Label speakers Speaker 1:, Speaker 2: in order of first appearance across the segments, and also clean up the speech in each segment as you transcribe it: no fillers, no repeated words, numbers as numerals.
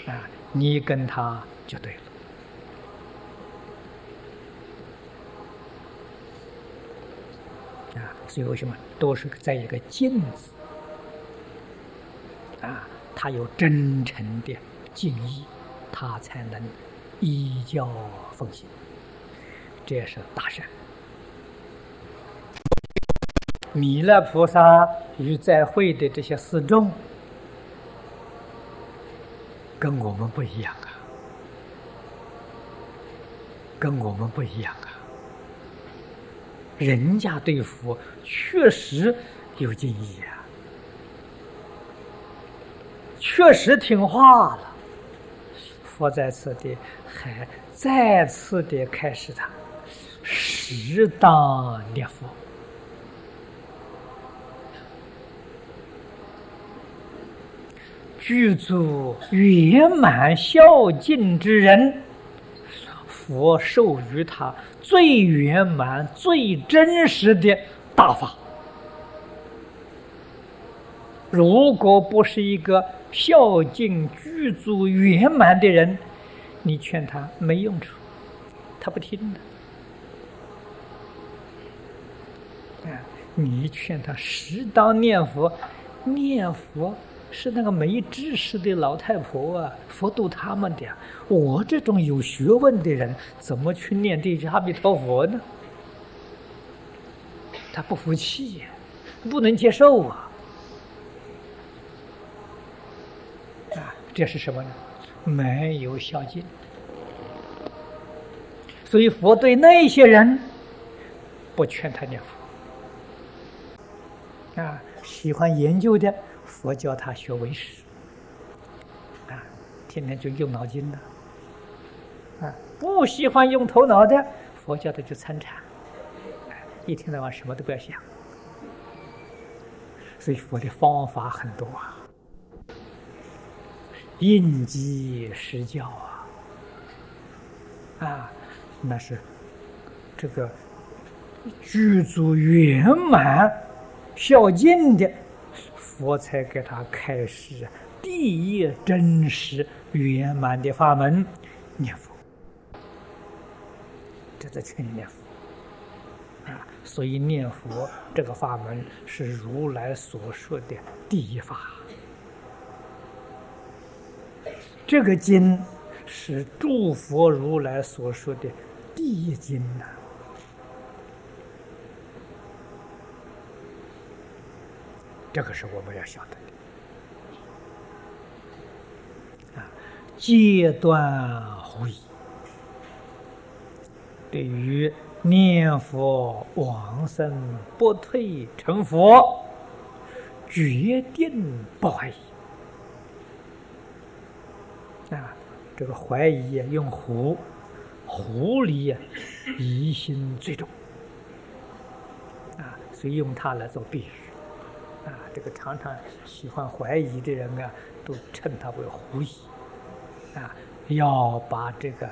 Speaker 1: 你跟他就对了。所以为什么都是在一个敬字他有真诚的敬意，他才能依教奉行，这也是大善。弥勒菩萨与在会的这些四众跟我们不一样跟我们不一样人家对佛确实有敬意确实听话了。佛在此地还再次的开示他适当念佛。具足圆满孝敬之人，佛授予他最圆满最真实的大法。如果不是一个孝敬具足圆满的人，你劝他没用处，他不听的。你劝他适当念佛，念佛是那个没知识的老太婆佛度他们的我这种有学问的人怎么去念这句阿弥陀佛呢？他不服气不能接受这是什么呢？没有孝敬。所以佛对那些人不劝他念佛喜欢研究的佛教他学唯识天天就用脑筋的不喜欢用头脑的佛教的就参禅一天到晚什么都不要想。所以佛的方法很多应机施教那是这个具足圆满孝敬的佛才给他开示第一真实圆满的法门念佛。这在劝你念佛所以念佛这个法门是如来所说的第一法。这个经是诸佛如来所说的第一经这个是我们要晓得的戒断狐疑。对于念佛往生不退成佛，决定不怀疑这个怀疑用狐狸疑心最重所以用它来做比喻这个常常喜欢怀疑的人都称它为狐疑要把这个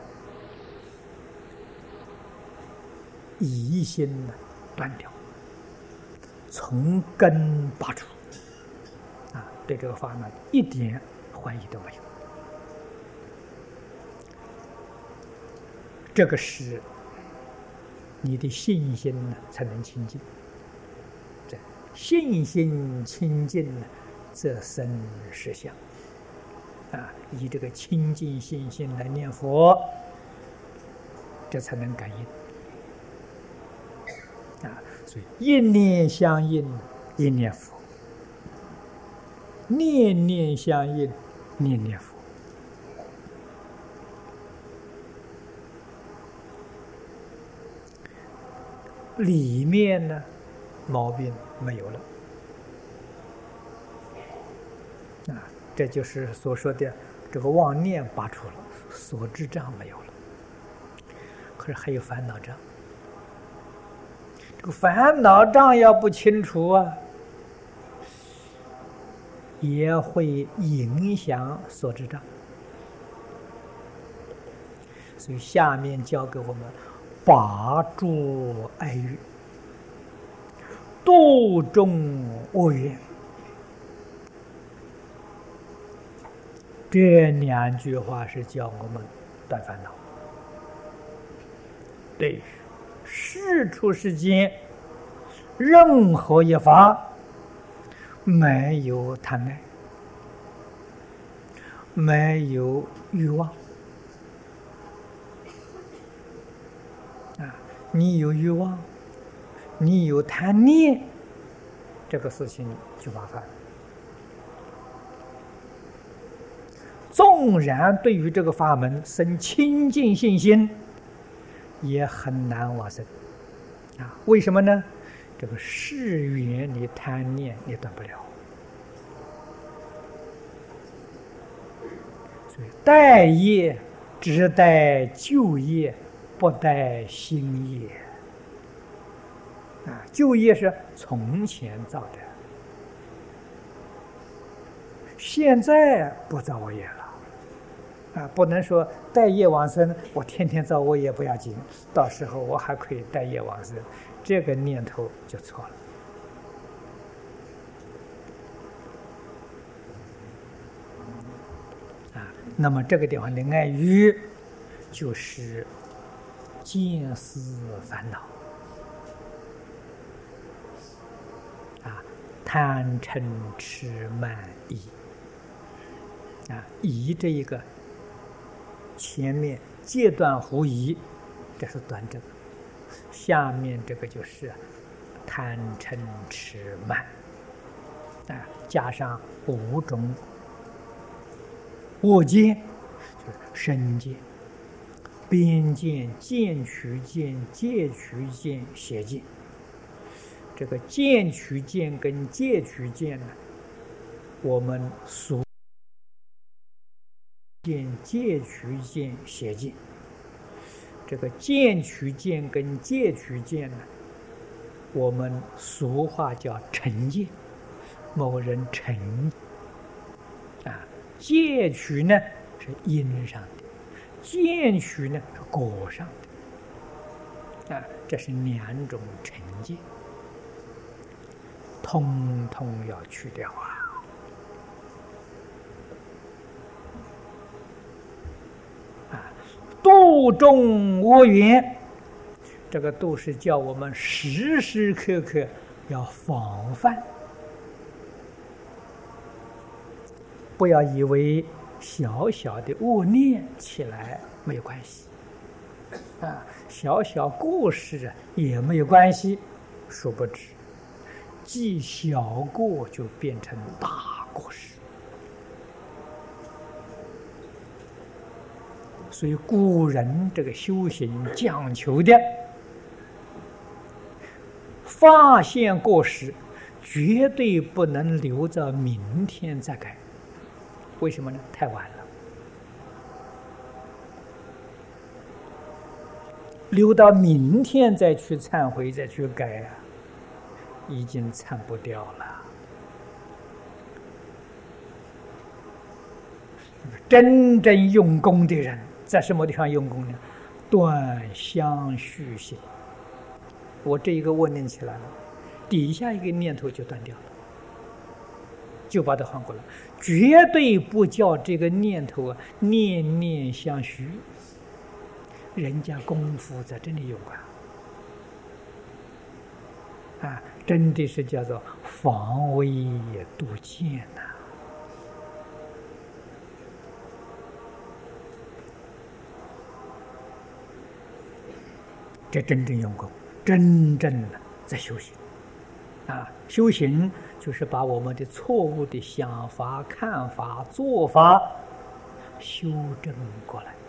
Speaker 1: 疑心断掉，从根拔除对这个法门一点怀疑都没有。这个是你的信心才能清净，这信心清净则生实相以这个清净信心来念佛，这才能感应所以一念相应一念佛，念念相应念念佛。里面呢毛病没有了这就是所说的这个妄念拔除了，所知障没有了，可是还有烦恼障。这个烦恼障要不清除也会影响所知障。所以下面教给我们拔诸爱欲，度众恶缘。 这两句话是教我们断烦恼。对于世出世间任何一法，没有贪爱，没有欲望啊！你有欲望，你有贪念，这个事情就麻烦了。纵然对于这个法门生清净信心，也很难往生啊！为什么呢？这个世缘你贪念你断不了，所以待业只待旧业，不待新业啊！旧业是从前造的，现在不造恶业了。不能说待业往生，我天天造恶业不要紧，到时候我还可以待业往生，这个念头就错了。那么这个地方的爱欲，就是见思烦恼贪嗔痴慢疑疑这一个。前面戒断狐疑，这是端正；下面这个就是贪嗔痴慢加上5种恶见，就是身见、边见、见取见、戒取见、邪见。这个见取见跟戒取见呢，我们所见、戒取见、邪见，这个见取见跟戒取见呢，我们俗话叫成见，某人成戒取呢是因上的，见取呢是果上的这是2种成见，通通要去掉度众我缘，这个度是叫我们时时刻刻要防范，不要以为小小的恶念起来没有关系小小过失也没有关系，殊不知既小过就变成大过失。所以古人这个修行讲求的，发现过失绝对不能留到明天再改。为什么呢？太晚了。留到明天再去忏悔再去改已经忏不掉了。真正用功的人在什么地方用功呢？断相续心。我这一个恶念起来了，底下一个念头就断掉了，就把它换过来，绝对不叫这个念头念念相续。人家功夫在这里用真的是叫做防微杜渐这真正用功，真正的在修行修行就是把我们的错误的想法、看法、做法修正过来。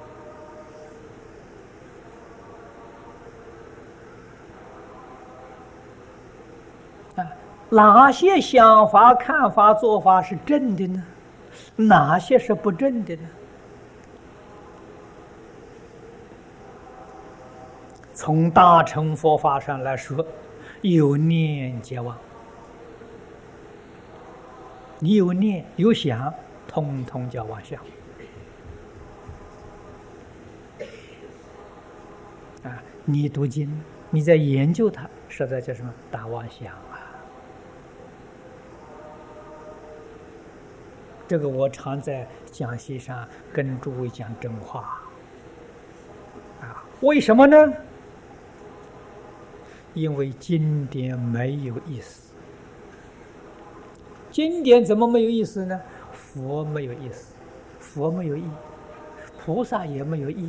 Speaker 1: 哪些想法、看法、做法是正的呢？哪些是不正的呢？从大乘佛法上来说，有念皆忘。你有念有想，通通叫妄想你读经，你在研究它，实在叫什么？大妄想这个我常在讲席上跟诸位讲真话。为什么呢？因为经典没有意思。经典怎么没有意思呢？佛没有意思，佛没有意，菩萨也没有意。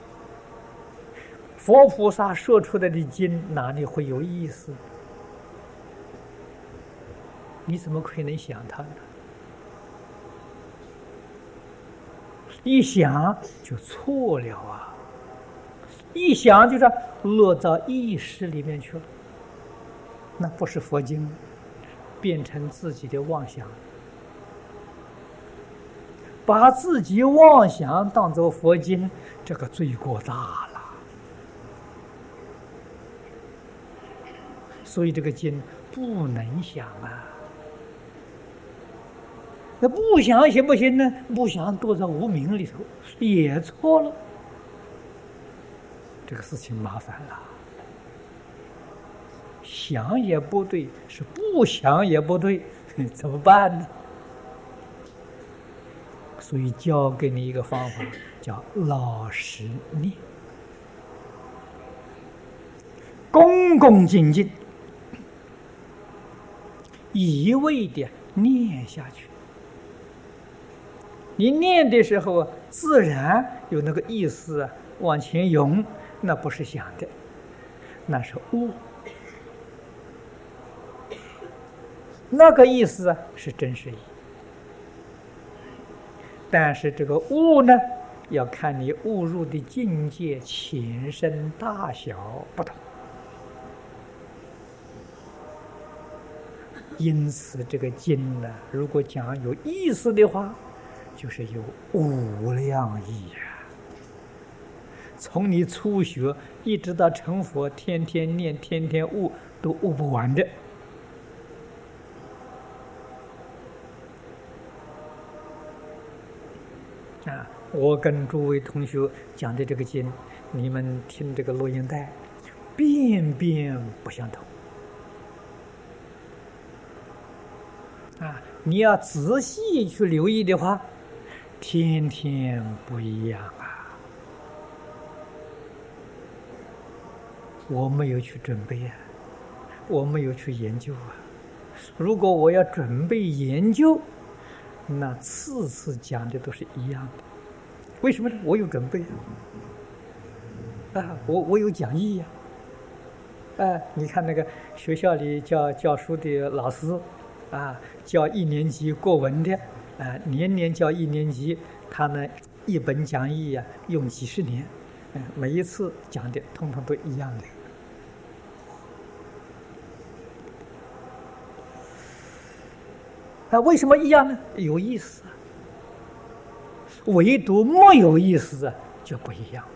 Speaker 1: 佛菩萨说出来的经哪里会有意思？你怎么可能想它呢？一想就错了啊！一想就是落到意识里面去了，那不是佛经，变成自己的妄想，把自己妄想当作佛经，这个罪过大了。所以这个经不能想啊。那不想行不行呢？不想躲在无明里头，也错了。这个事情麻烦了，想也不对，是不想也不对，怎么办呢？所以教给你一个方法，叫老实念，恭恭敬敬，一味的念下去。你念的时候，自然有那个意思往前涌，那不是想的，那是悟。那个意思是真实意，但是这个悟呢，要看你悟入的境界浅深大小不同。因此，这个经呢，如果讲有意思的话，就是有无量意啊！从你初学一直到成佛，天天念，天天悟，都悟不完的。我跟诸位同学讲的这个经，你们听这个录音带，遍遍不相同。你要仔细去留意的话，天天不一样啊！我没有去准备啊，我没有去研究啊。如果我要准备研究，那次次讲的都是一样的。为什么呢？我有准备啊！我有讲义呀！你看那个学校里教书的老师教1年级国文的年年教1年级，他们一本讲义用几十年，每一次讲的通通都一样的。为什么一样呢？有意思。唯独没有意思就不一样。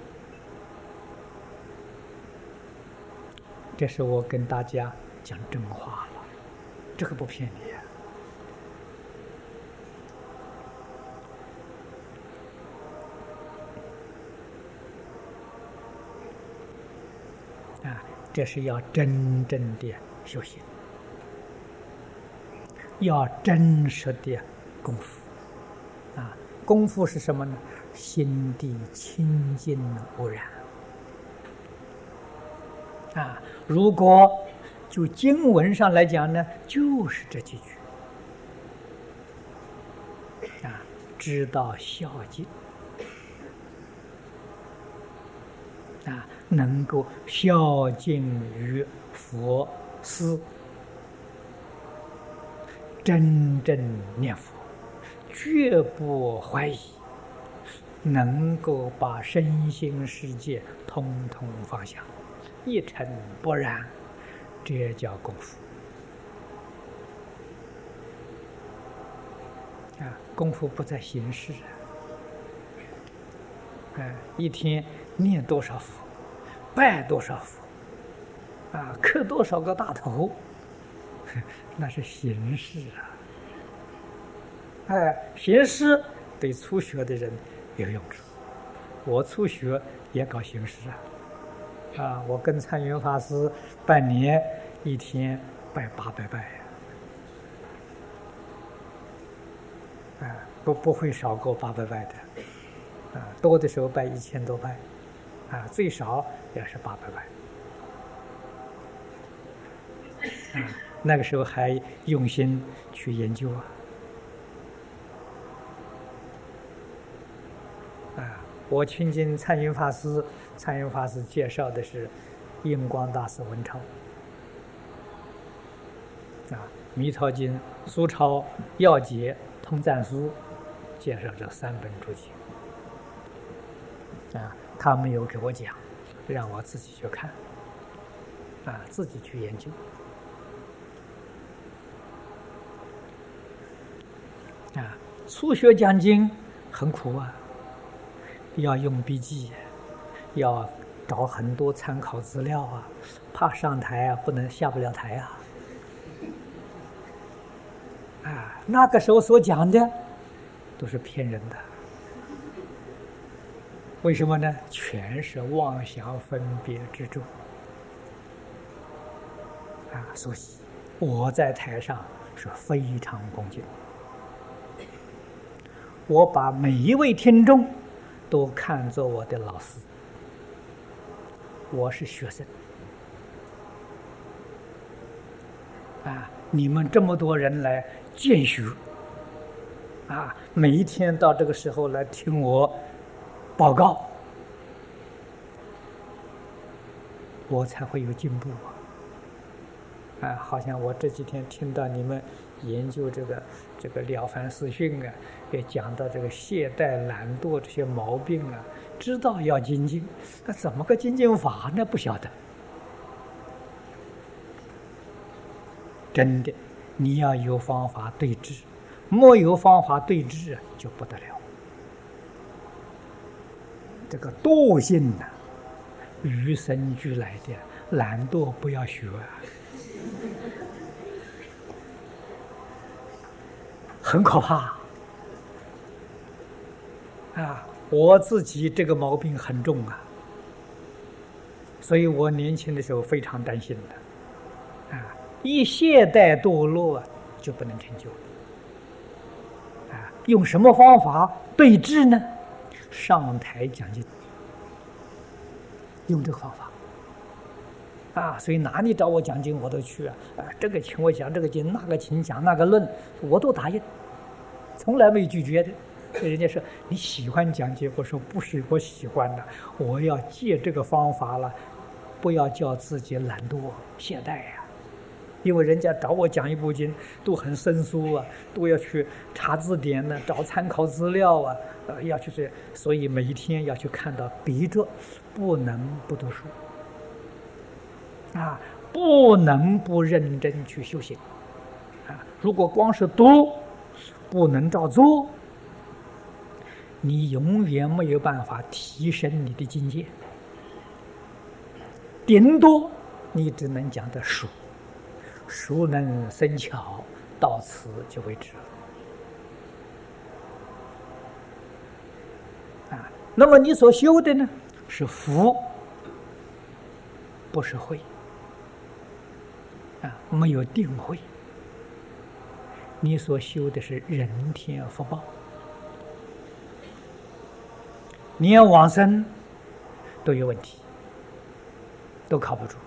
Speaker 1: 这是我跟大家讲真话了，这个不骗你这是要真正的修行，要真实的功夫功夫是什么呢？心地清净无染如果就经文上来讲呢，就是这几句知道孝敬能够孝敬于佛师，真正念佛，绝不怀疑，能够把身心世界通通放下，一尘不染，这叫功夫功夫不在形式一天念多少佛，拜多少佛磕多少个大头，那是形式形式对初学的人有用处。我初学也搞形式我跟参云法师半年一天拜800拜不会少过800拜的，多的时候拜1000多拜，最少也是800拜，那个时候还用心去研究我亲近参云法师，参云法师介绍的是印光大师文钞，弥陀经、苏钞、要解、通赞书，介绍这3本注解。他没有给我讲，让我自己去看，自己去研究。初学讲经很苦要用笔记，要找很多参考资料怕上台不能下不了台那个时候所讲的都是骗人的，为什么呢？全是妄想分别之处所以我在台上是非常恭敬，我把每一位听众都看作我的老师，我是学生你们这么多人来见学每一天到这个时候来听我报告，我才会有进步好像我这几天听到你们研究这个《了凡四训》也讲到这个懈怠、懒惰这些毛病知道要精进，那怎么个精进法呢？不晓得。真的，你要有方法对治，没有方法对治就不得了。这个惰性与生俱来的，懒惰不要学很可怕我自己这个毛病很重所以我年轻的时候非常担心的一懈怠堕落就不能成就用什么方法对治呢？上台讲经，用这个方法所以哪里找我讲经我都去这个请我讲这个经，那个请讲那个论，我都答应，从来没拒绝的。所以人家说你喜欢讲经，我说不是我喜欢的，我要借这个方法了，不要叫自己懒惰懈怠因为人家找我讲一部经都很生疏都要去查字典找参考资料要去所以每一天要去看到笔着，不能不读书不能不认真去修行如果光是读不能照做，你永远没有办法提升你的境界，顶多你只能讲的熟能生巧，到此就为止那么你所修的呢是福，不是慧没有定慧，你所修的是人天福报，你要往生都有问题，都靠不住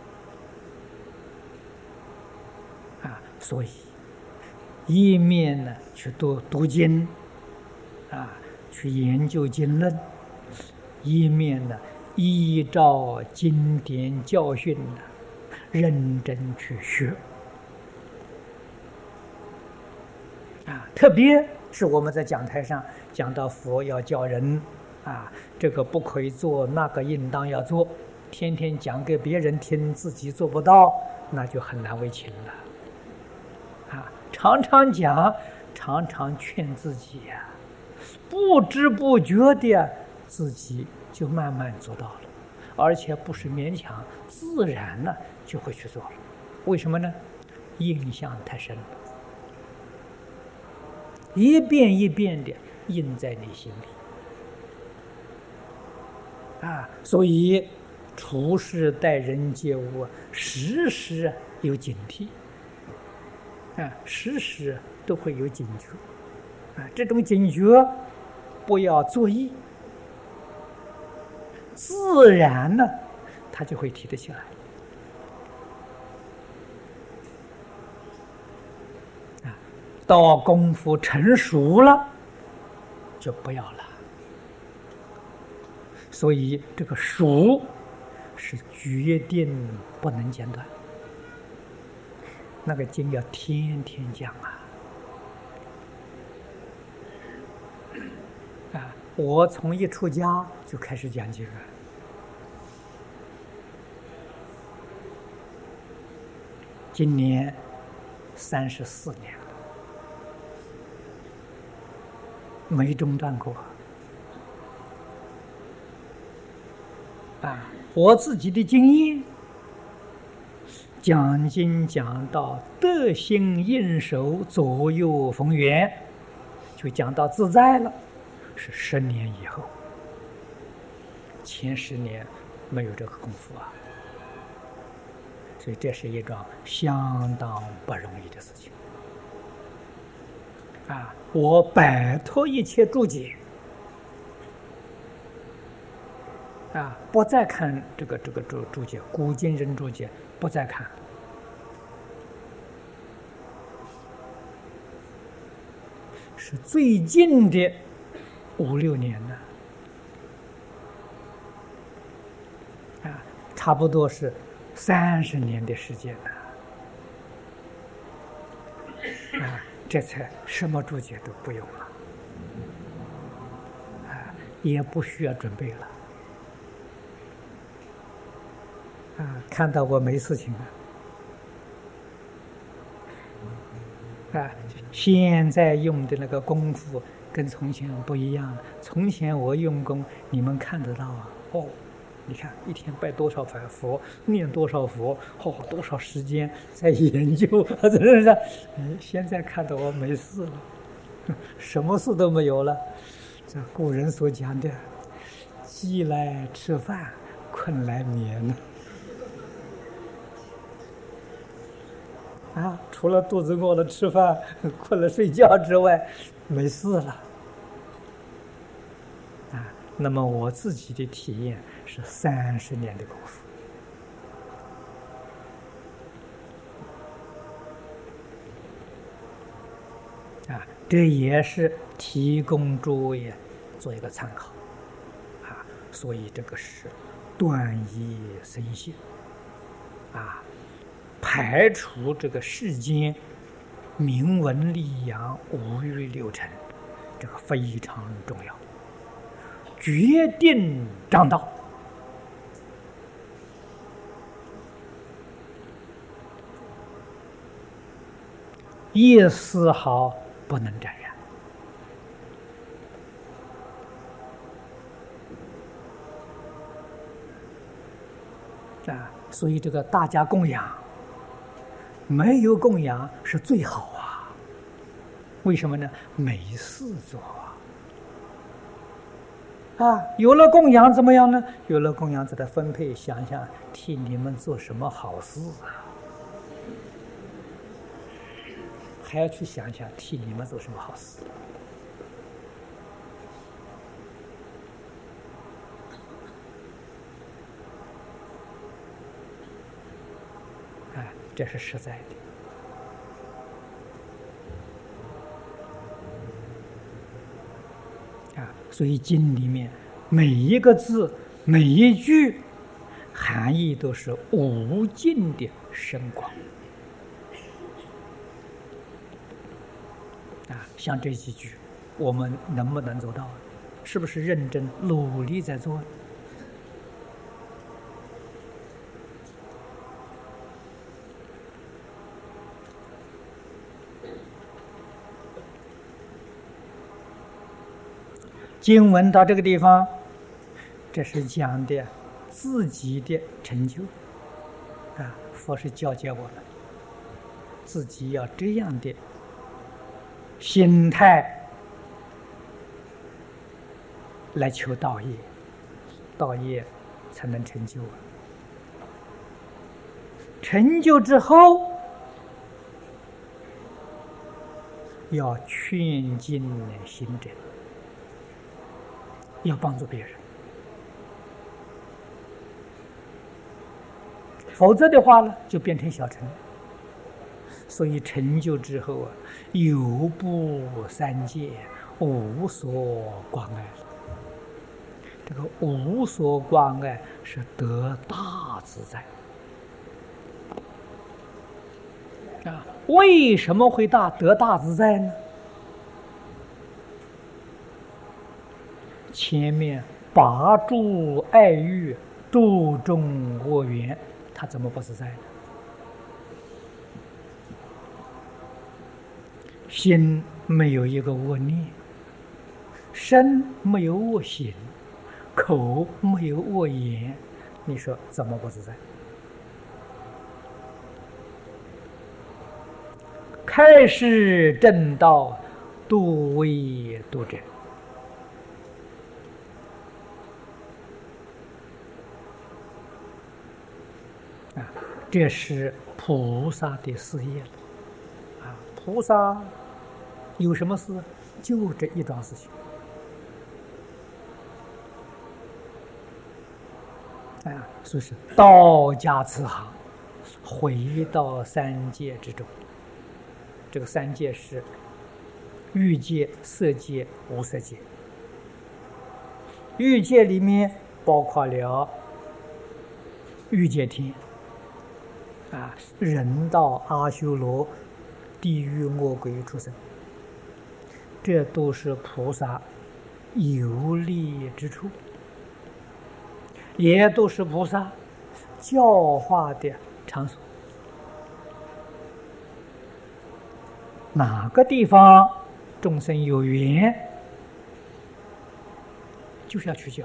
Speaker 1: 所以一面呢去读经去研究经论，一面呢依照经典教训认真去学特别是我们在讲台上讲到佛要教人这个不可以做，那个应当要做，天天讲给别人听，自己做不到，那就很难为情了常常讲，常常劝自己不知不觉的自己就慢慢做到了，而且不是勉强，自然呢就会去做了。为什么呢？印象太深了，一遍一遍的印在你心里所以处事待人接物时时有警惕时时都会有警觉这种警觉不要作意，自然呢，他就会提得起来。到功夫成熟了，就不要了。所以这个熟是决定不能间断。那个经要天天讲我从一出家就开始讲经了，今年34年了，没中断过。我自己的经验，讲经讲到得心应手，左右逢源，就讲到自在了，是10年以后。前10年没有这个功夫所以这是一桩相当不容易的事情我摆脱一切注解不再看这个注解，古今人注解不再看，是最近的5、6年了差不多是30年的时间了这才什么注解都不用了也不需要准备了看到我没事情了现在用的那个功夫跟从前不一样，从前我用功你们看得到你看一天拜多少佛，念多少佛，多少时间在研究现在看到我没事了，什么事都没有了。这古人所讲的饥来吃饭，困来眠除了肚子饿了吃饭，困了睡觉之外，没事了那么我自己的体验是30年的功夫这也是提供诸位做一个参考所以这个是断疑生信排除这个世间名闻利养5欲6尘，这个非常重要，决定正道一丝毫不能沾染所以这个大家供养，没有供养是最好为什么呢？没事做有了供养怎么样呢？有了供养，在这分配，想想替你们做什么好事还要去想想替你们做什么好事这是实在的所以经里面每一个字每一句含义都是无尽的深广像这几句我们能不能做到？是不是认真努力在做？经文到这个地方，这是讲的自己的成就佛是教诫我们自己要这样的心态来求道业，道业才能成就成就之后要劝进行者，要帮助别人，否则的话呢，就变成小乘。所以成就之后啊，有不三界，无所挂碍。这个无所挂碍是得大自在啊！为什么会得大自在呢？前面拔诸爱欲，度众恶缘，他怎么不自在呢？心没有一个恶念，身没有恶行，口没有恶言，你说怎么不自在？开示正道，度为度者。这是菩萨的事业了。菩萨有什么事？就这一桩事情。所以是道家此行，回到三界之中。这个三界是欲界、色界、无色界。欲界里面包括了欲界天，人道、阿修罗、地狱、恶鬼、畜生，这都是菩萨游历之处，也都是菩萨教化的场所。哪个地方众生有缘，就是要去教；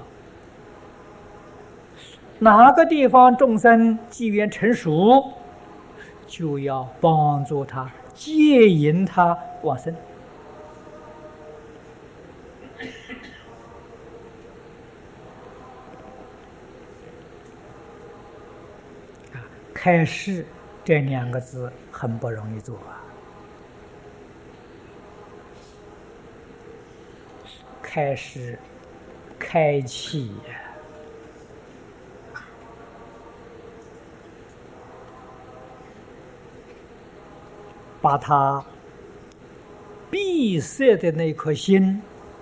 Speaker 1: 哪个地方众生机缘成熟，就要帮助他，接引他往生。开示这两个字很不容易做啊。开始开启把他闭塞的那颗心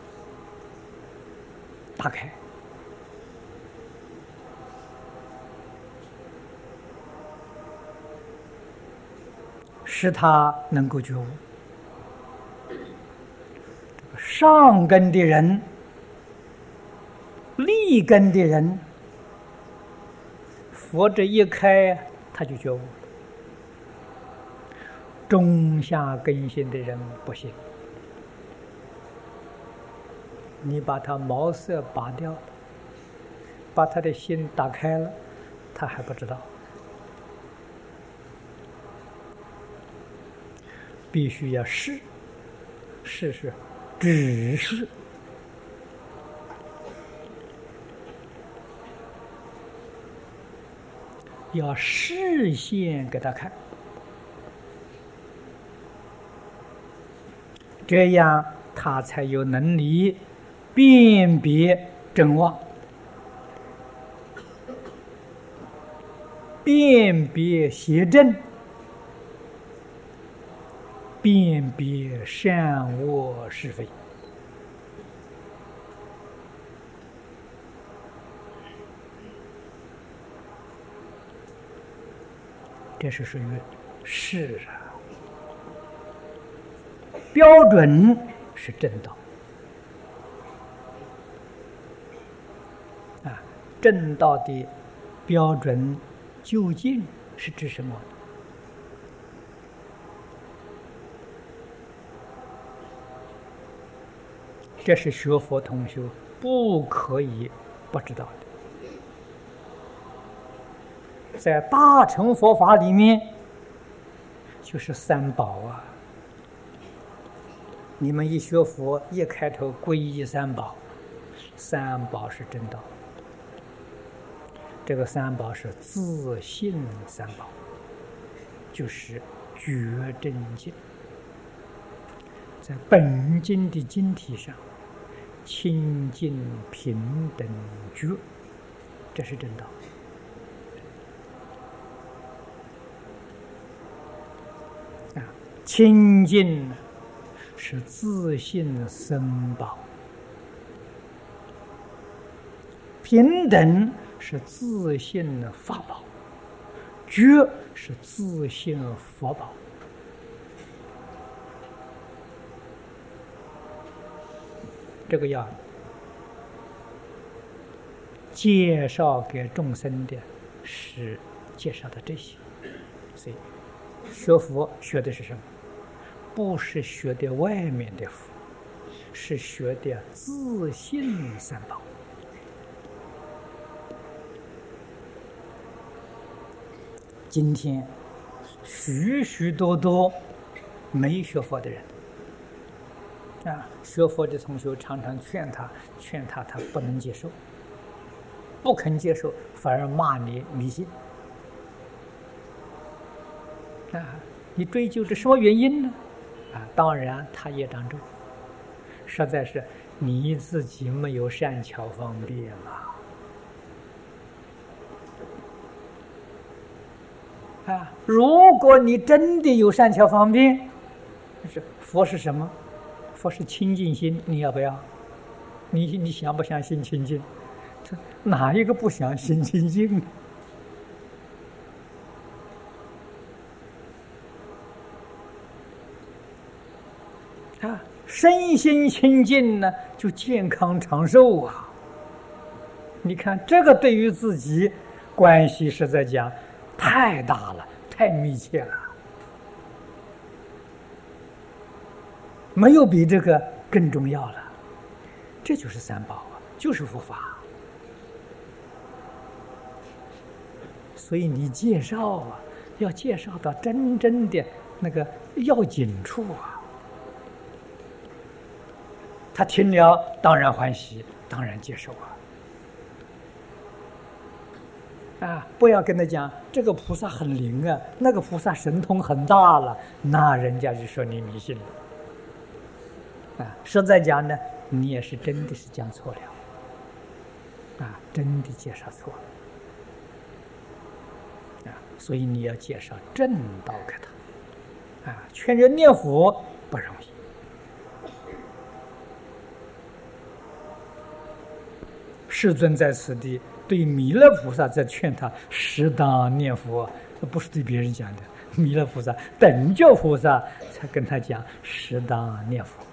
Speaker 1: 打开，使他能够觉悟。上根的人、立根的人，佛这一开，他就觉悟了。中下根性的人不行，你把他毛色拔掉了，把他的心打开了，他还不知道。必须要试，试试。只是要示现给他看，这样他才有能力辨别真妄，辨别邪正，辨别善恶是非。这是属于是标准是正道正道的标准究竟是指什么？这是学佛同修不可以不知道的。在大乘佛法里面，就是三宝啊。你们一学佛，一开头皈依三宝，三宝是正道。这个三宝是自信三宝，就是觉真净。 在本经的经体上，清净平等觉，这是正道。清净是自性僧宝，平等是自性法宝，觉是自性佛宝。这个要介绍给众生的是介绍的这些，所以学佛学的是什么？不是学的外面的佛，是学的自性三宝。今天许许多多没学佛的人学佛的同学常常劝他，他不能接受，不肯接受，反而骂你迷信。你追究这什么原因呢？当然他业障重，实在是你自己没有善巧方便如果你真的有善巧方便，佛是什么？佛是清净心，你要不要？你想不想心清净？哪一个不想心清净？身心清净呢，就健康长寿啊！你看这个对于自己关系实在讲太大了，太密切了，没有比这个更重要了。这就是三宝就是佛法。所以你介绍要介绍到真正的那个要紧处他听了当然欢喜，当然接受不要跟他讲这个菩萨很灵那个菩萨神通很大了，那人家就说你迷信了实在讲呢，你也是真的是讲错了真的介绍错了所以你要介绍正道给他劝人念佛不容易。世尊在此地对弥勒菩萨在劝他适当念佛，不是对别人讲的，弥勒菩萨等觉菩萨才跟他讲适当念佛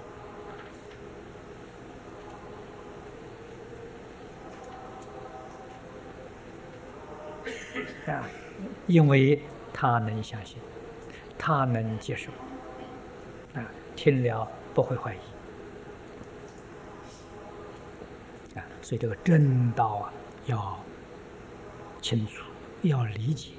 Speaker 1: 因为他能相信，他能接受听了不会怀疑所以这个正道要清楚，要理解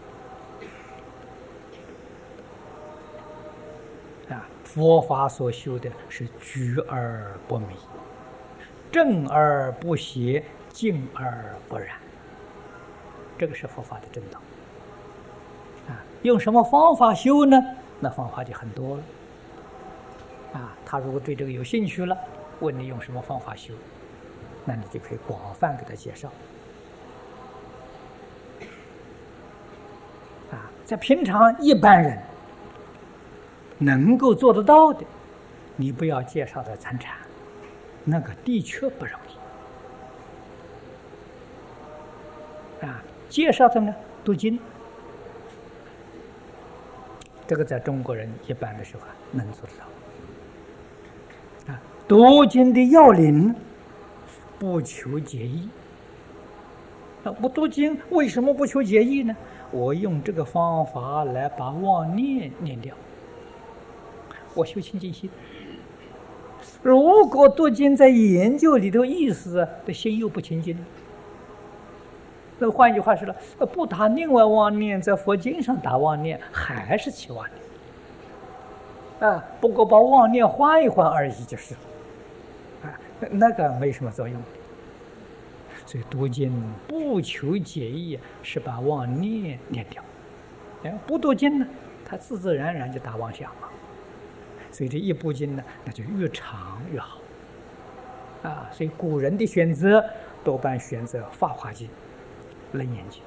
Speaker 1: 佛法所修的是觉而不迷，正而不邪，静而不染，这个是佛法的正道用什么方法修呢？那方法就很多了他如果对这个有兴趣了，问你用什么方法修，那你就可以广泛给他介绍在平常一般人能够做得到的，你不要介绍的参禅，那个的确不容易介绍的呢，读经，这个在中国人一般的时候能做得到读经的要领不求解义我读经为什么不求解义呢？我用这个方法来把妄念念掉，我修清净心。如果读经在研究里头意思的心又不清净，那换一句话说了，不打另外妄念，在佛经上打妄念还是起妄念不过把妄念换一换而已，就是那个没什么作用。所以读经不求解义，是把妄念念掉不读经呢，他自自然然就打妄想了。 所以这一部经呢，那就越长越好。所以古人的选择多半选择《法华经》、《楞严经》。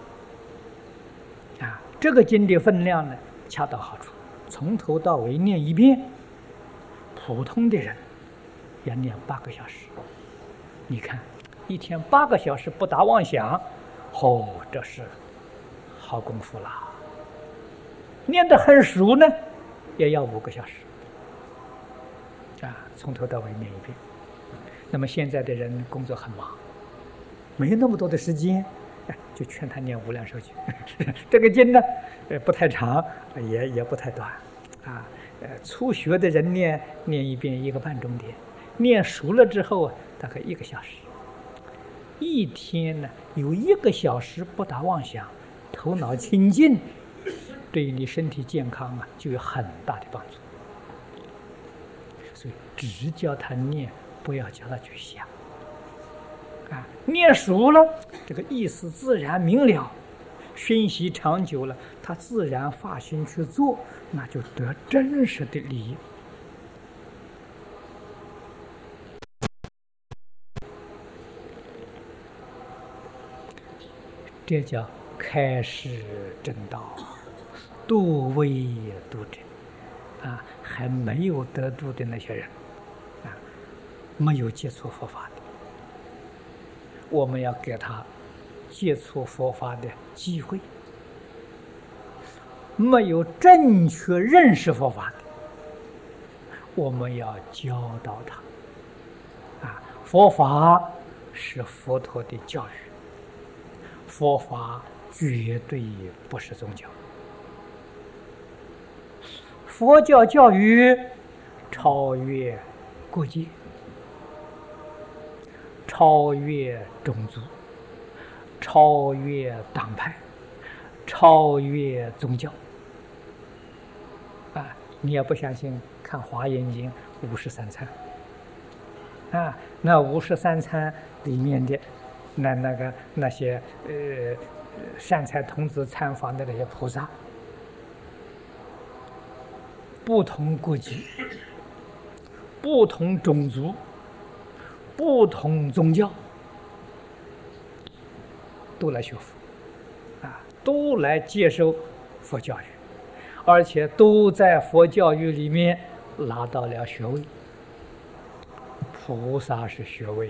Speaker 1: 这个经的分量呢，恰到好处，从头到尾念一遍，普通的人要念8个小时。你看，一天8个小时不打妄想，这是好功夫啦。念得很熟呢，也要5个小时。从头到尾念一遍。那么现在的人工作很忙，没有那么多的时间，就劝他念《无量寿经》。这个经呢，不太长，也不太短，初学的人念一遍1个半钟点，念熟了之后大概1个小时。一天呢有1个小时不打妄想，头脑清净，对你身体健康就有很大的帮助。所以只教他念，不要叫他去想。念熟了，这个意思自然明了，熏习长久了，他自然发心去做，那就得真实的利益。这叫开示正道，度未度者。还没有得度的那些人，没有接触佛法的，我们要给他接触佛法的机会。没有正确认识佛法的，我们要教导他。佛法是佛陀的教育，佛法绝对不是宗教。佛教教育超越国界，超越种族，超越党派，超越宗教。你也不相信，看《华严经》53参，那53参里面的那些善财童子参访的那些菩萨，不同国籍、不同种族、不同宗教，都来学佛，都来接受佛教育，而且都在佛教育里面拿到了学位。菩萨是学位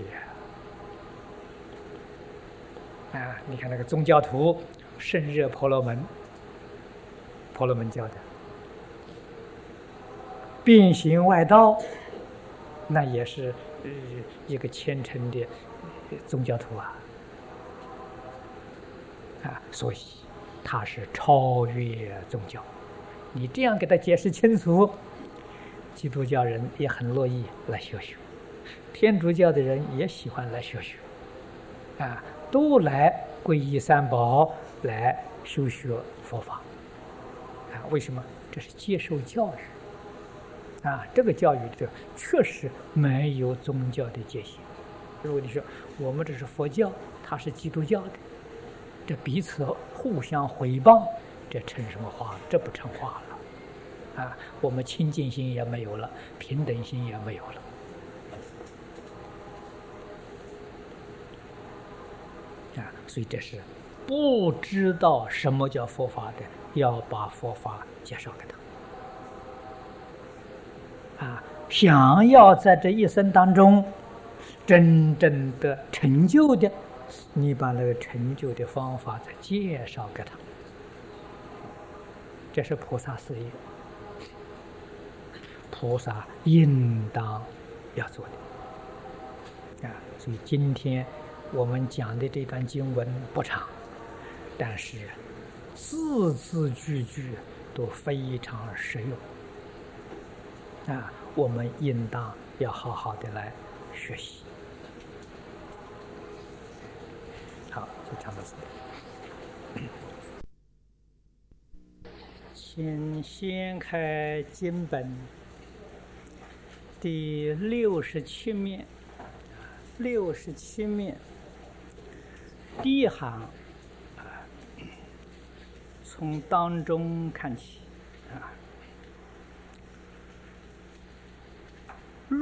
Speaker 1: 呀！你看那个宗教徒圣热婆罗门，婆罗门教的变形外道，那也是一个虔诚的宗教徒所以他是超越宗教。你这样给他解释清楚，基督教人也很乐意来学学，天主教的人也喜欢来学学，都来皈依三宝，来修学佛法。为什么？这是接受教育。这个教育确实没有宗教的界限。如果你说我们这是佛教，他是基督教的，这彼此互相诽谤，这成什么话？这不成话了。我们亲近心也没有了，平等心也没有了。所以这是不知道什么叫佛法的，要把佛法介绍给他。想要在这一生当中真正的成就的，你把那个成就的方法再介绍给他，这是菩萨事业，菩萨应当要做的。所以今天我们讲的这段经文不长，但是字字句句都非常实用。我们应当要好好的来学习。好，就讲到这里。请掀开经本第67面，67面第一行，从当中看起。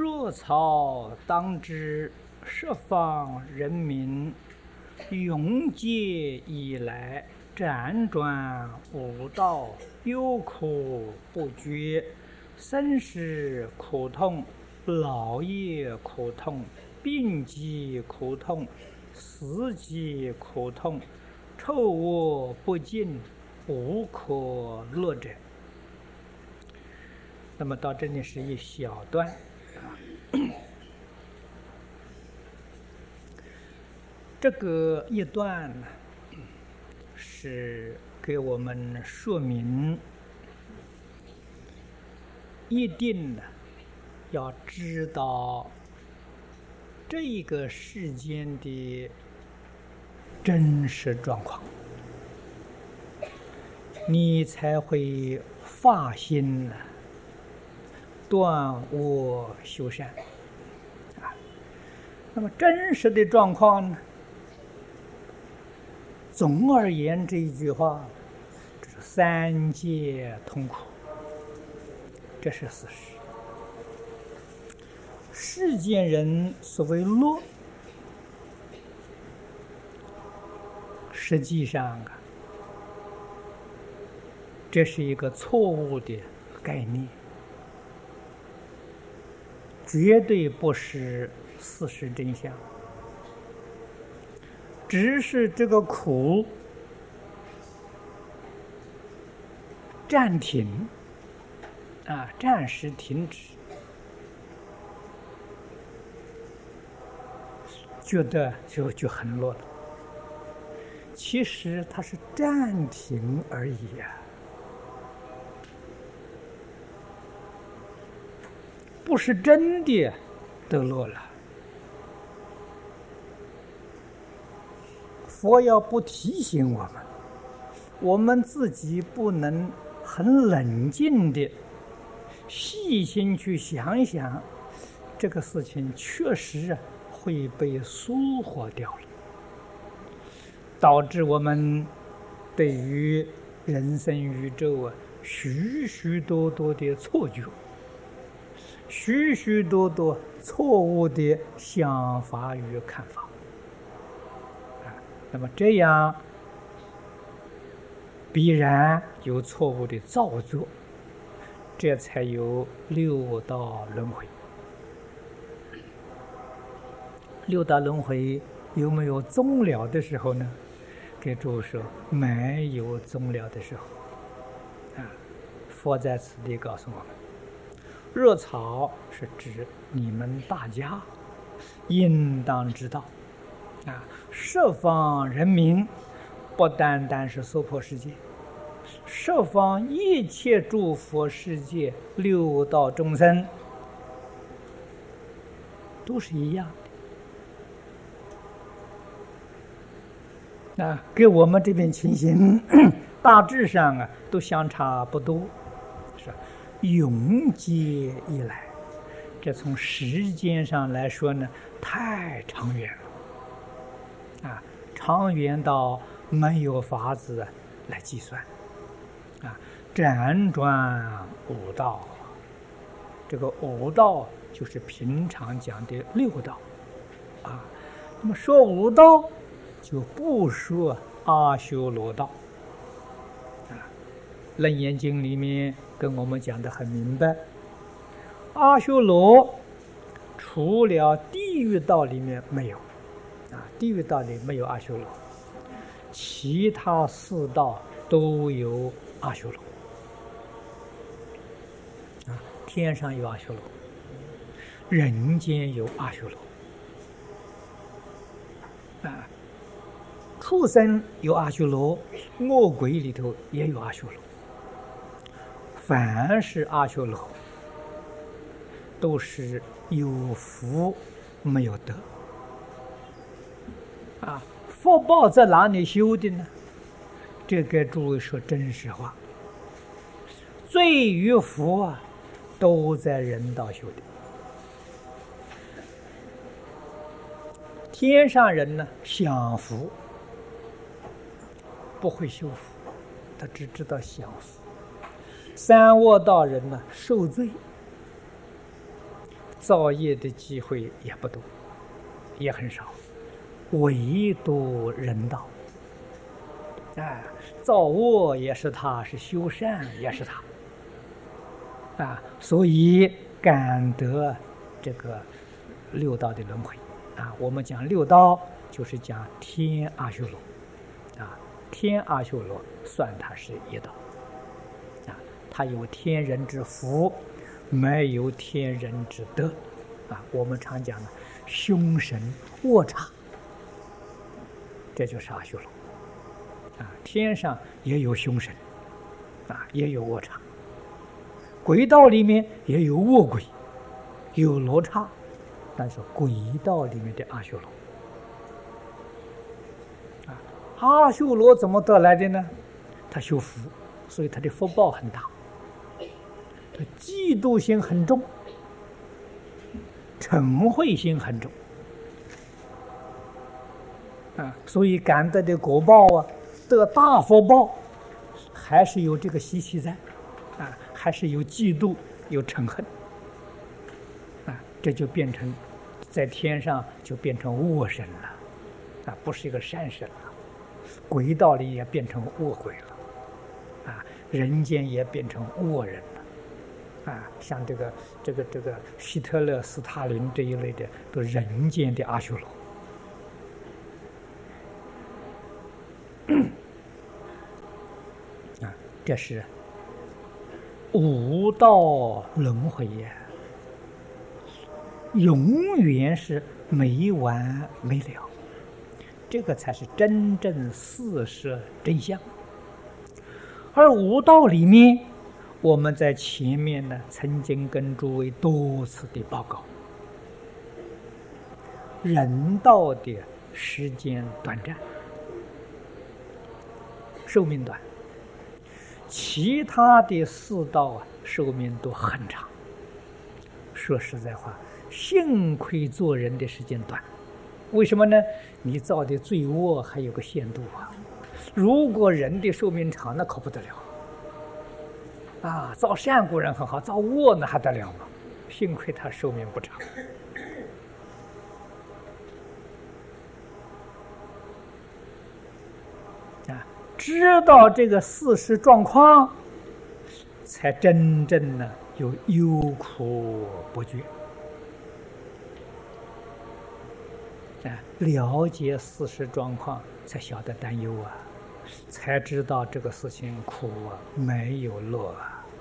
Speaker 1: 若草当知十方人民永劫以来辗转五道，忧苦不绝，生死苦痛，老业苦痛，病疾苦痛，死疾苦痛，臭恶不尽，无可乐者。那么到这里是一小段这个一段呢，是给我们说明，一定要知道这个世间的真实状况，你才会发心断恶修善那么真实的状况呢？总而言这一句话，这是三界痛苦，这是事实。世间人所谓乐，实际上这是一个错误的概念，绝对不是事实真相。只是这个苦暂停暂时停止，觉得就很乐了。其实它是暂停而已不是真的得乐了。佛要不提醒我们，我们自己不能很冷静的细心去想一想，这个事情确实会被疏忽掉了，导致我们对于人生宇宙许许多多的错觉，许许多多错误的想法与看法那么这样必然有错误的造作，这才有六道轮回。六道轮回有没有终了的时候呢？给诸位说，没有终了的时候佛在此地告诉我们，若草是指你们大家应当知道十方人民不单单是娑婆世界，十方一切诸佛世界六道众生都是一样的跟我们这边情形大致上都相差不多，是永劫以来，这从时间上来说呢，太长远了长远到没有法子来计算辗转五道，这个五道就是平常讲的六道那么说五道就不说阿修罗道楞严经里面跟我们讲得很明白，阿修罗除了地狱道里面没有地狱道里没有阿修罗，其他四道都有阿修罗天上有阿修罗，人间有阿修罗畜生有阿修罗，恶鬼里头也有阿修罗。凡是阿修罗都是有福没有德福报在哪里修的呢？这给诸位说真实话，罪与福都在人道修的。天上人呢享福，不会修福，他只知道享福。三恶道人呢受罪， 造业的机会也不多，也很少，唯独人道。造恶也是他，是修善也是他，所以感得这个六道的轮回。我们讲六道，就是讲天阿修罗，天阿修罗算他是一道，他有天人之福，没有天人之德，我们常讲的凶神恶煞，这就是阿修罗。天上也有凶神，也有恶煞，鬼道里面也有恶鬼，有罗刹，但是鬼道里面的阿修罗，阿修罗怎么得来的呢？他修福，所以他的福报很大，他嫉妒心很重，嗔恚心很重，所以感得的果报得大福报，还是有这个习气在，还是有嫉妒，有嗔恨，这就变成在天上就变成恶神了，不是一个善神了。鬼道里也变成恶鬼了，人间也变成恶人了，像这个希特勒、斯大林这一类的，都人间的阿修罗。这是五道轮回呀，永远是没完没了，这个才是真正事实真相。而五道里面，我们在前面呢曾经跟诸位多次的报告，人道的时间短暂，寿命短，其他的四道寿命都很长。说实在话，幸亏做人的时间短，为什么呢？你造的罪恶还有个限度如果人的寿命长，那可不得了造善固然很好，造恶那还得了吗？幸亏他寿命不长。知道这个事实状况，才真正的有忧苦不绝。了解事实状况，才晓得担忧才知道这个事情苦没有乐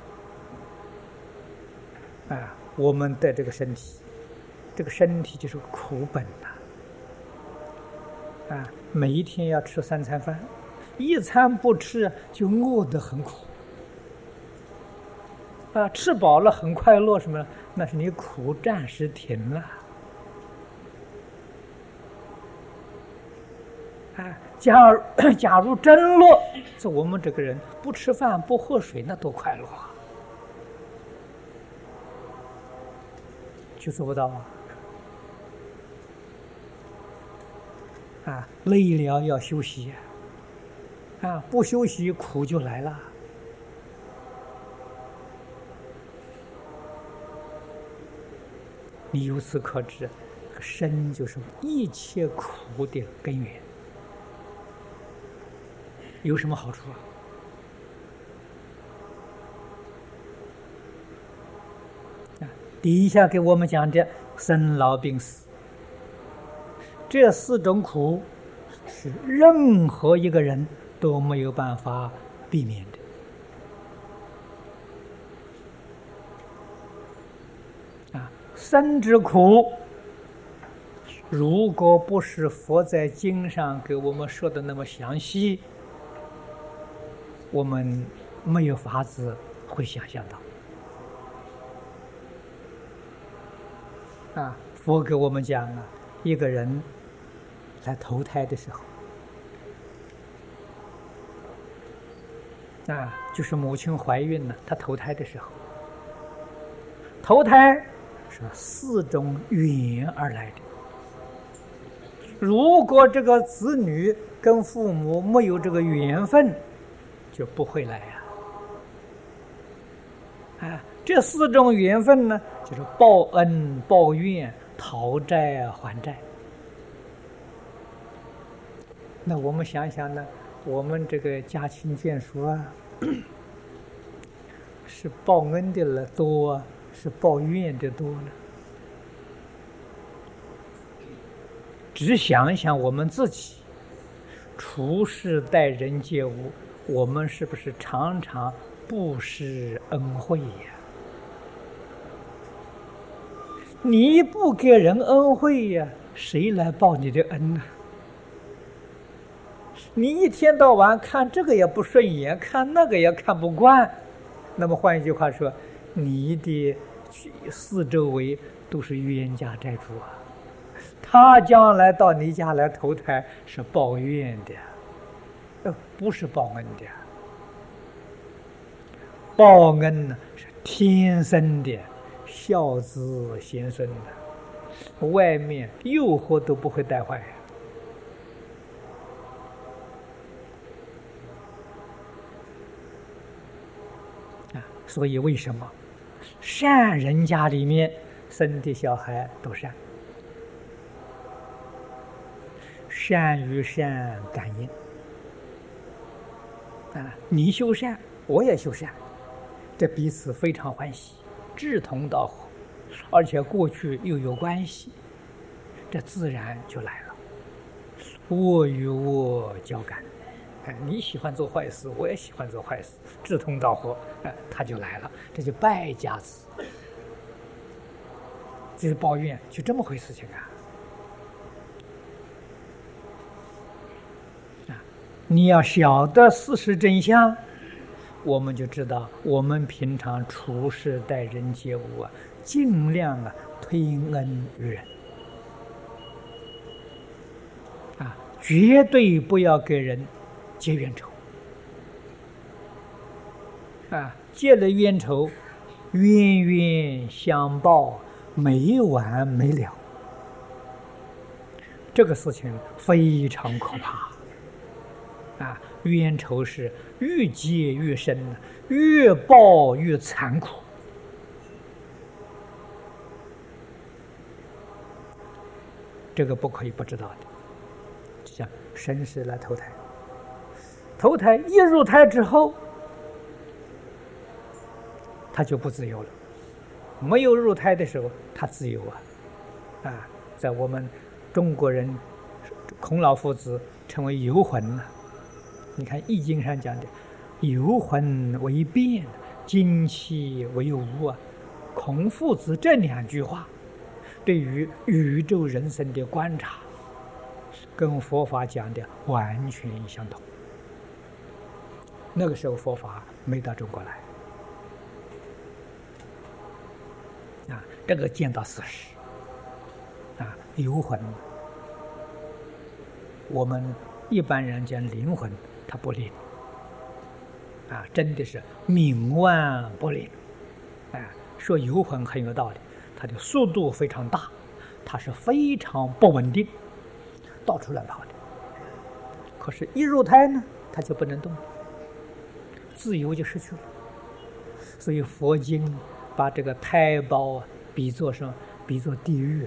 Speaker 1: 我们的这个身体，这个身体就是苦本每一天要吃3餐饭，一餐不吃就饿得很苦吃饱了很快乐，什么？那是你苦暂时停了假如真乐，这我们这个人不吃饭不喝水，那多快乐就做不到累了要休息不休息苦就来了。你由此可知，身就是一切苦的根源。有什么好处底下给我们讲的生老病死，这4种苦是任何一个人都没有办法避免的生之苦，如果不是佛在经上给我们说的那么详细，我们没有法子会想象到佛给我们讲一个人来投胎的时候就是母亲怀孕了，她投胎的时候，投胎是4种缘而来的。如果这个子女跟父母没有这个缘分，就不会来这四种缘分呢，就是报恩、报怨、讨债、还债。那我们想想呢，我们这个家亲眷属啊，是报恩的了多，是报怨的多呢？只想一想我们自己处事待人接物，我们是不是常常不施恩惠呀？你不给人恩惠呀，谁来报你的恩呢？你一天到晚看这个也不顺眼，看那个也看不惯，那么换一句话说，你的四周围都是冤家债主啊，他将来到你家来投胎是报怨的，不是报恩的。报恩呢是天生的，孝子贤孙的，外面诱惑都不会带坏。所以为什么善人家里面生的小孩都善？善与善感应啊！你修善，我也修善，这彼此非常欢喜，志同道合，而且过去又有关系，这自然就来了。我与我交感，你喜欢做坏事，我也喜欢做坏事，志同道合，他就来了，这就败家子。这是抱怨，就这么回事情啊！你要晓得事实真相，我们就知道，我们平常处事待人接物啊，尽量推恩于人啊，绝对不要给人结冤仇啊！结了冤仇，冤冤相报，没完没了。这个事情非常可怕啊！冤仇是越结越深，越报越残酷。这个不可以不知道的。就像神识来投胎，投胎一入胎之后，他就不自由了。没有入胎的时候，他自由啊！在我们中国人，孔老夫子称为游魂了。你看《易经》上讲的“游魂为变，精气为无”啊，孔夫子这两句话，对于宇宙人生的观察，跟佛法讲的完全相同。那个时候佛法没到中国来啊，这个见到事实啊，游魂，我们一般人讲灵魂，它不灵啊，真的是冥顽不灵啊。说游魂很有道理，它的速度非常大，它是非常不稳定，到处乱跑的。可是，一入胎呢，它就不能动，自由就失去了。所以佛经把这个胎胞比作什么？比作地狱。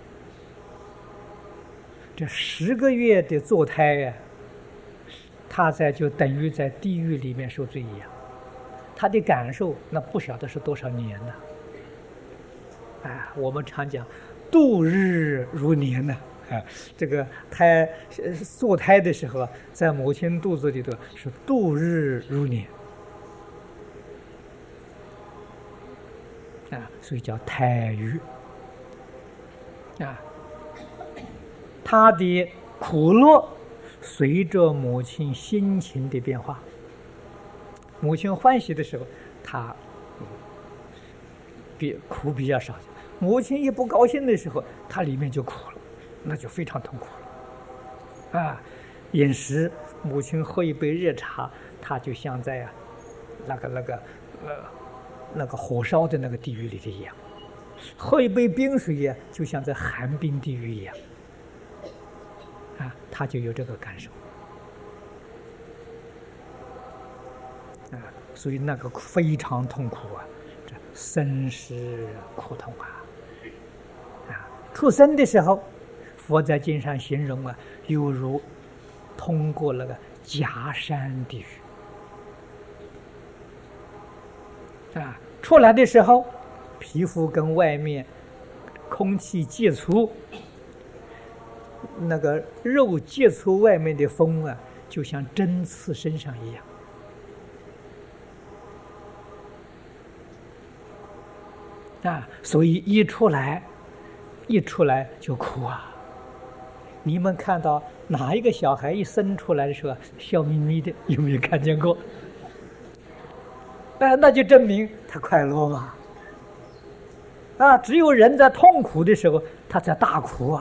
Speaker 1: 这10个月的坐胎啊，他就等于在地狱里面受罪一样，他的感受那不晓得是多少年呢。我们常讲度日如年呢。这个坐胎的时候，在母亲肚子里头是度日如年所以叫胎狱他的苦乐随着母亲心情的变化。母亲欢喜的时候，他苦比较少；母亲一不高兴的时候，他里面就苦了，那就非常痛苦了。饮食，母亲喝一杯热茶，他就像在那个火烧的那个地狱里的一样；喝一杯冰水呀，就像在寒冰地狱一样。他就有这个感受所以那个非常痛苦这生死苦痛出生的时候，佛在经上形容犹如通过那个夹山地狱出来的时候，皮肤跟外面空气接触，那个肉接触外面的风就像针刺身上一样所以一出来就哭你们看到哪一个小孩一生出来的时候笑眯眯的，有没有看见过？那就证明他快乐嘛。只有人在痛苦的时候，他才大哭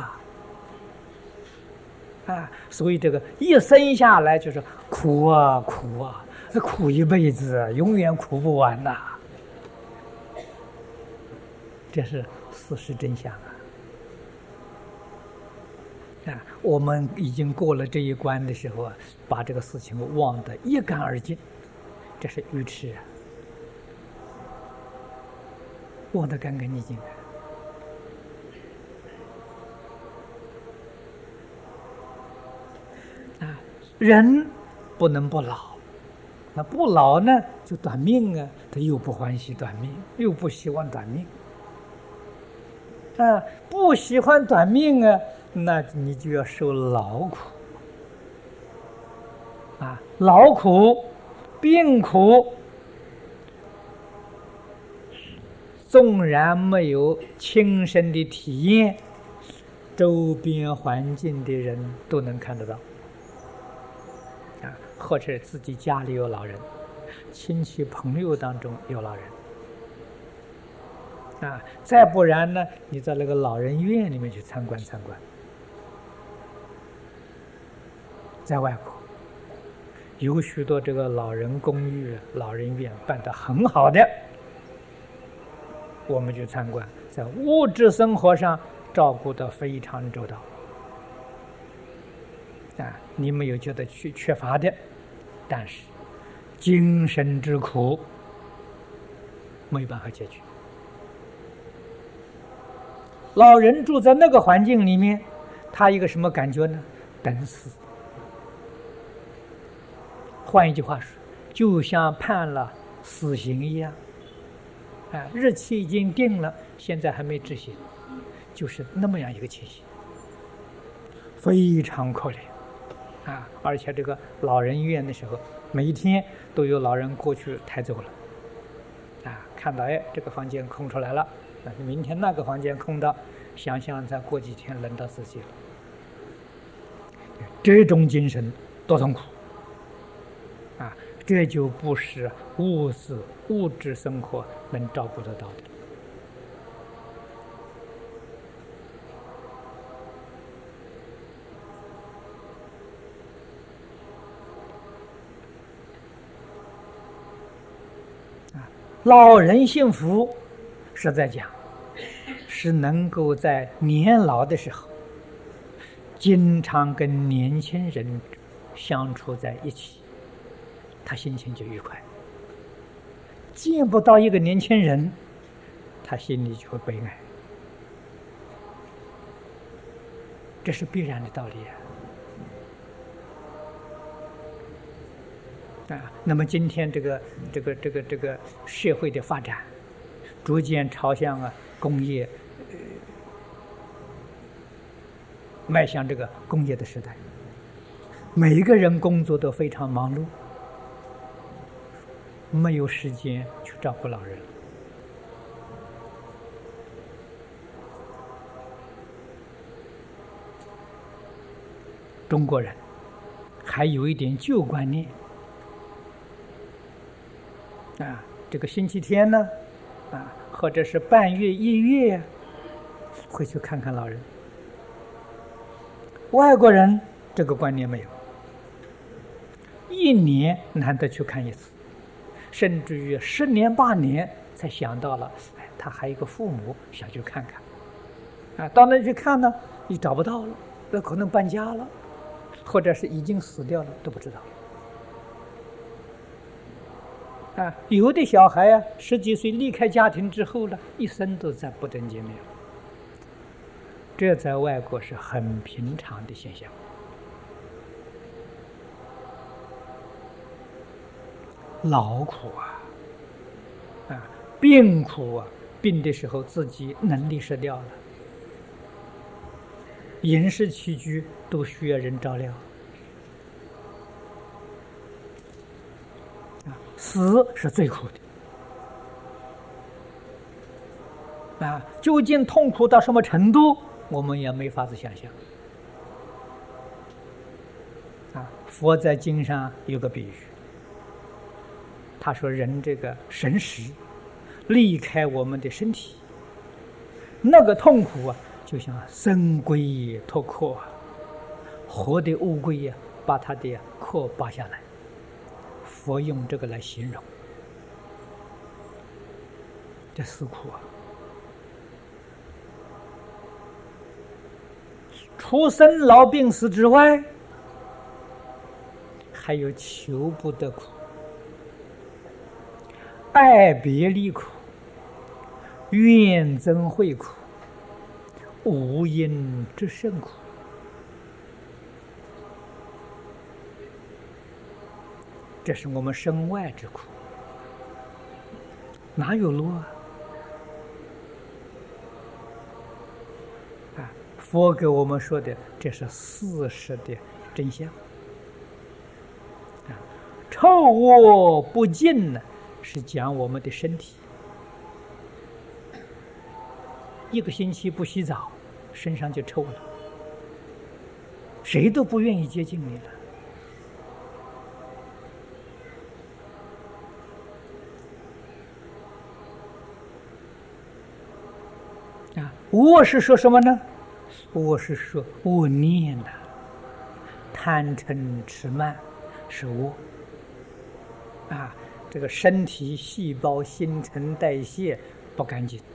Speaker 1: 所以这个一生下来就是哭哭一辈子，永远哭不完这是事实真相我们已经过了这一关的时候把这个事情忘得一干二净，这是愚痴忘得干干净净人不能不老，那不老呢就短命他又不欢喜短命，又不希望短命不喜欢短命那你就要受劳苦劳苦、病苦，纵然没有亲身的体验，周边环境的人都能看得到或者自己家里有老人，亲戚朋友当中有老人再不然呢，你在那个老人院里面去参观，在外国有许多这个老人公寓、老人院办得很好的，我们去参观，在物质生活上照顾得非常周到你没有觉得缺乏的，但是精神之苦没有办法解决。老人住在那个环境里面，他一个什么感觉呢？等死。换一句话说，就像判了死刑一样日期已经定了，现在还没执行，就是那么样一个情形，非常可怜而且这个老人院的时候，每一天都有老人过去抬走了看到这个房间空出来了，明天那个房间空的，想想再过几天轮到自己了，这种精神多痛苦这就不是物质生活能照顾得到的老人幸福是在讲，是能够在年老的时候经常跟年轻人相处在一起，他心情就愉快。见不到一个年轻人，他心里就会悲哀，这是必然的道理那么今天这个社会的发展，逐渐朝向工业，迈向这个工业的时代，每一个人工作都非常忙碌，没有时间去照顾老人。中国人还有一点旧观念这个星期天呢或者是半月一月会去看看老人。外国人这个观念没有，一年难得去看一次，甚至于10年8年才想到了他还有一个父母想去看看到那去看呢，你找不到了，那可能搬家了，或者是已经死掉了，都不知道有的小孩10几岁离开家庭之后呢，一生都再不等见面，这在外国是很平常的现象。劳苦病苦病的时候自己能力失掉了，饮食起居都需要人照料，死是最苦的究竟痛苦到什么程度，我们也没法子想象佛在经上有个比喻，他说人这个神识离开我们的身体，那个痛苦就像生龟脱壳活的乌龟把它的壳拔下来，佛用这个来形容，这死苦除生老病死之外，还有求不得苦，爱别离苦，怨憎会苦，无因之甚苦。这是我们身外之苦，哪有路佛给我们说的，这是事实的真相臭恶不尽是讲我们的身体，1个星期不洗澡，身上就臭了，谁都不愿意接近你了恶是说什么呢？恶是说恶念贪嗔痴慢是恶这个身体细胞新陈代谢不干净，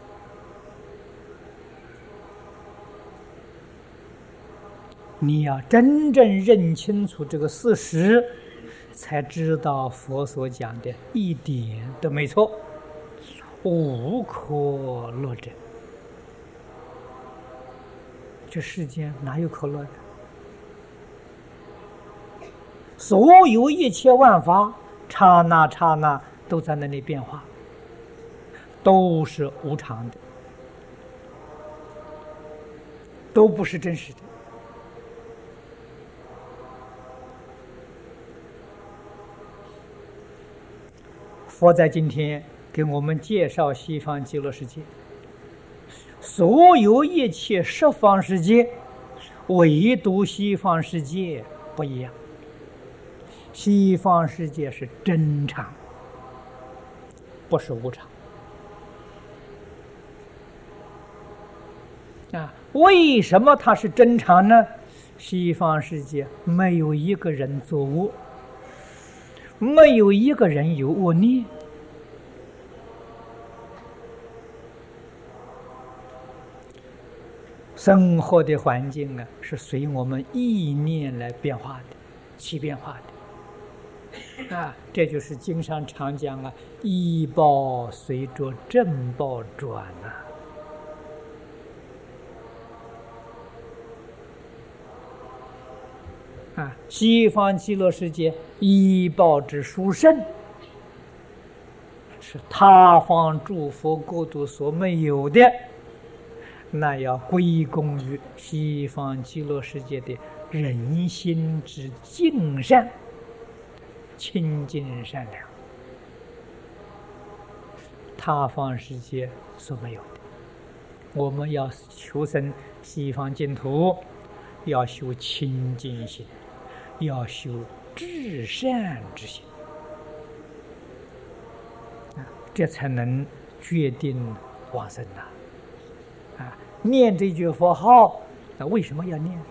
Speaker 1: 你要真正认清楚这个事实，才知道佛所讲的一点都没错，无可乐者。这世间哪有可乐的？所有一切万法，刹那刹那都在那里变化，都是无常的，都不是真实的。佛在今天给我们介绍西方极乐世界，所有一切十方世界，唯独西方世界不一样。西方世界是真常，不是无常为什么它是真常呢？西方世界没有一个人作恶，没有一个人有恶念，生活的环境是随我们意念来变化的，起变化的这就是经上常讲依报随着正报转西方极乐世界依报之殊胜，是他方诸佛国度所没有的，那要归功于西方极乐世界的人心之净善、清净善良，他方世界所没有的。我们要求生西方净土，要修清净心，要修至善之心这才能决定往生念这句佛号，为什么要念？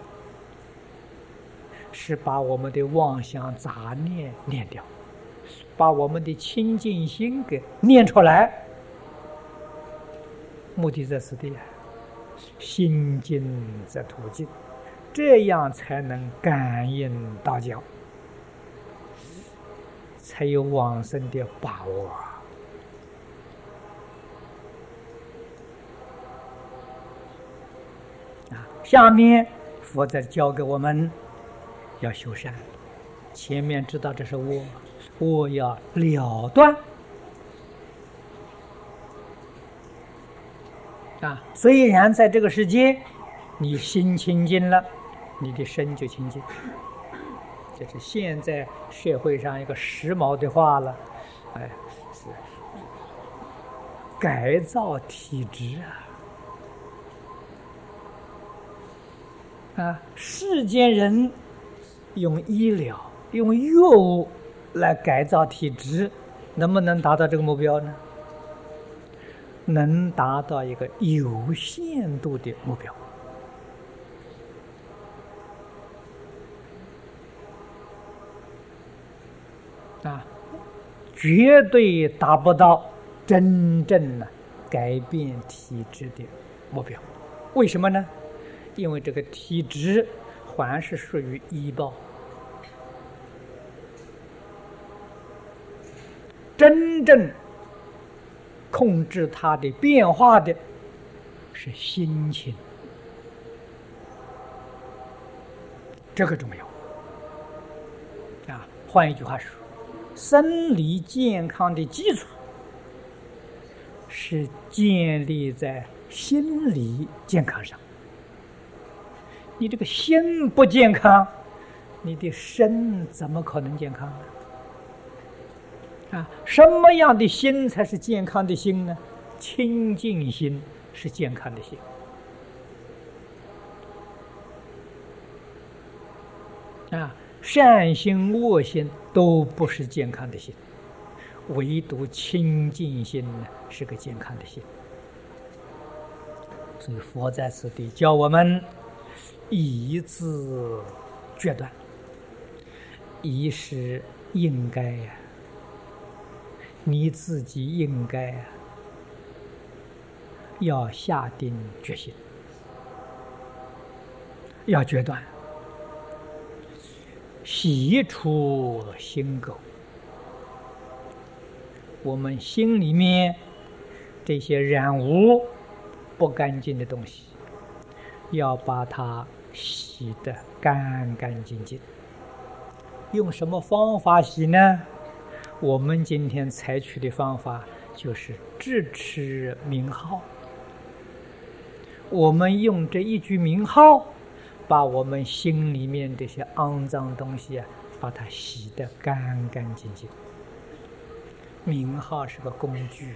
Speaker 1: 是把我们的妄想杂念念掉，把我们的清净心给念出来，目的在此地心净则土净，这样才能感应道交， 才有往生的把握下面佛在教给我们要修善，前面知道这是我，我要了断虽然在这个世界你心清净了，你的身就清净。这是现在社会上一个时髦的话了，是改造体质世间人用医疗、用药物来改造体质，能不能达到这个目标呢？能达到一个有限度的目标绝对达不到真正改变体质的目标。为什么呢？因为这个体质还是属于医报，真正控制它的变化的是心情，这个重要换一句话说，生理健康的基础是建立在心理健康上。你这个心不健康，你的身怎么可能健康呢？什么样的心才是健康的心呢？清净心是健康的心善心恶心都不是健康的心，唯独清净心呢是个健康的心。所以佛在此地教我们以自决断，以是应该你自己应该要下定决心，要决断，洗除心垢。我们心里面这些染污不干净的东西，要把它洗得干干净净。用什么方法洗呢？我们今天采取的方法就是智持名号。我们用这一句名号，把我们心里面这些肮脏东西把它洗得干干净净。名号是个工具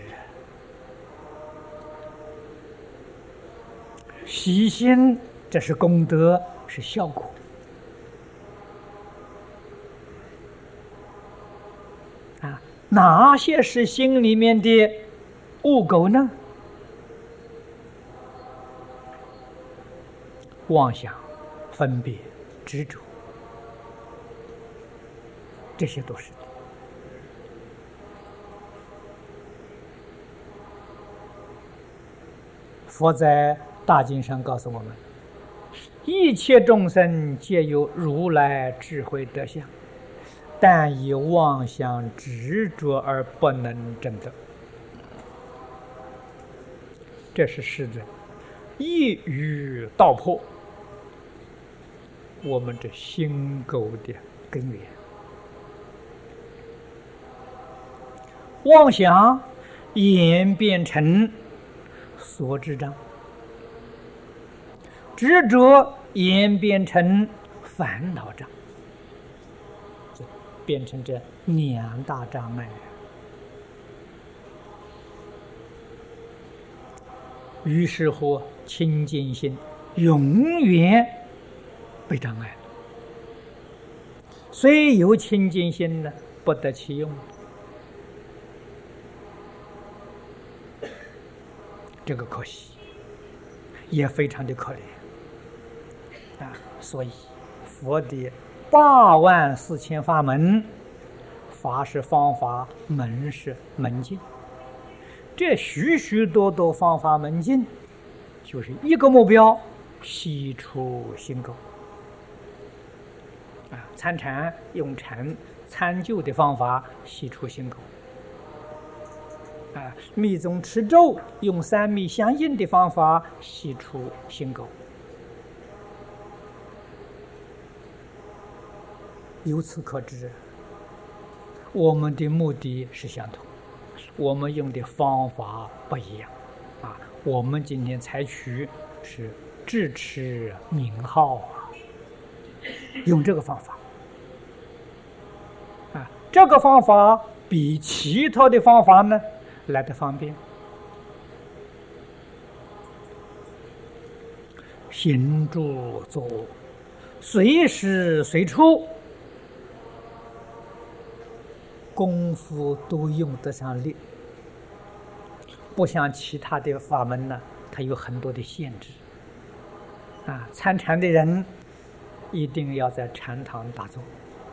Speaker 1: 洗心这是功德，是效果哪些是心里面的污垢呢？妄想、分别、执着，这些都是的。佛在大经上告诉我们，一切众生皆有如来智慧德相，但以妄想执着而不能证得。这是世尊一语道破我们这心垢的根源。妄想演变成所知障，执着演变成烦恼障，就变成这两大障碍。于是乎清净心永远被障碍，虽有清净心呢，不得其用。这个可惜，也非常的可怜所以佛的84000法门，法是方法，门是门径，这许许多多方法门径，就是一个目标：洗除心垢参禅用禅参究的方法习出心垢。密宗持咒用三密相应的方法习出心垢。由此可知，我们的目的是相同，我们用的方法不一样。我们今天采取是智持名号用这个方法。这个方法比其他的方法呢来得方便。行住坐卧，随时随处，功夫都用得上力。不像其他的法门呢，它有很多的限制。参禅的人一定要在禅堂打坐。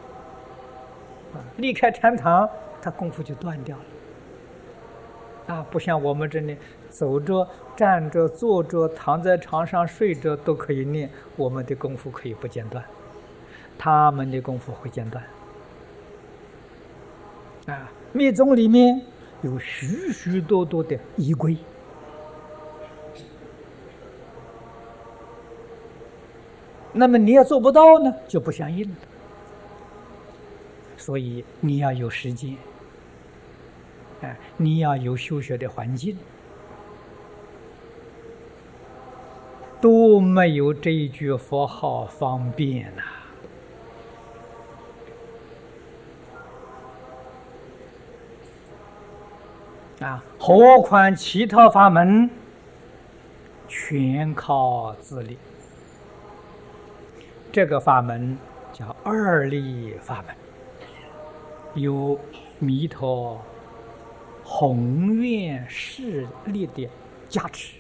Speaker 1: 离开禅堂，他功夫就断掉了。不像我们这里走着、站着、坐着、躺在床上、睡着都可以念，我们的功夫可以不间断，他们的功夫会间断。密宗里面有许许多多的仪规，那么你要做不到呢，就不相应了。所以你要有时间，你要有修学的环境，都没有这一句佛号方便何况其他法门全靠自力。这个法门叫二力法门，有弥陀宏愿势力的加持，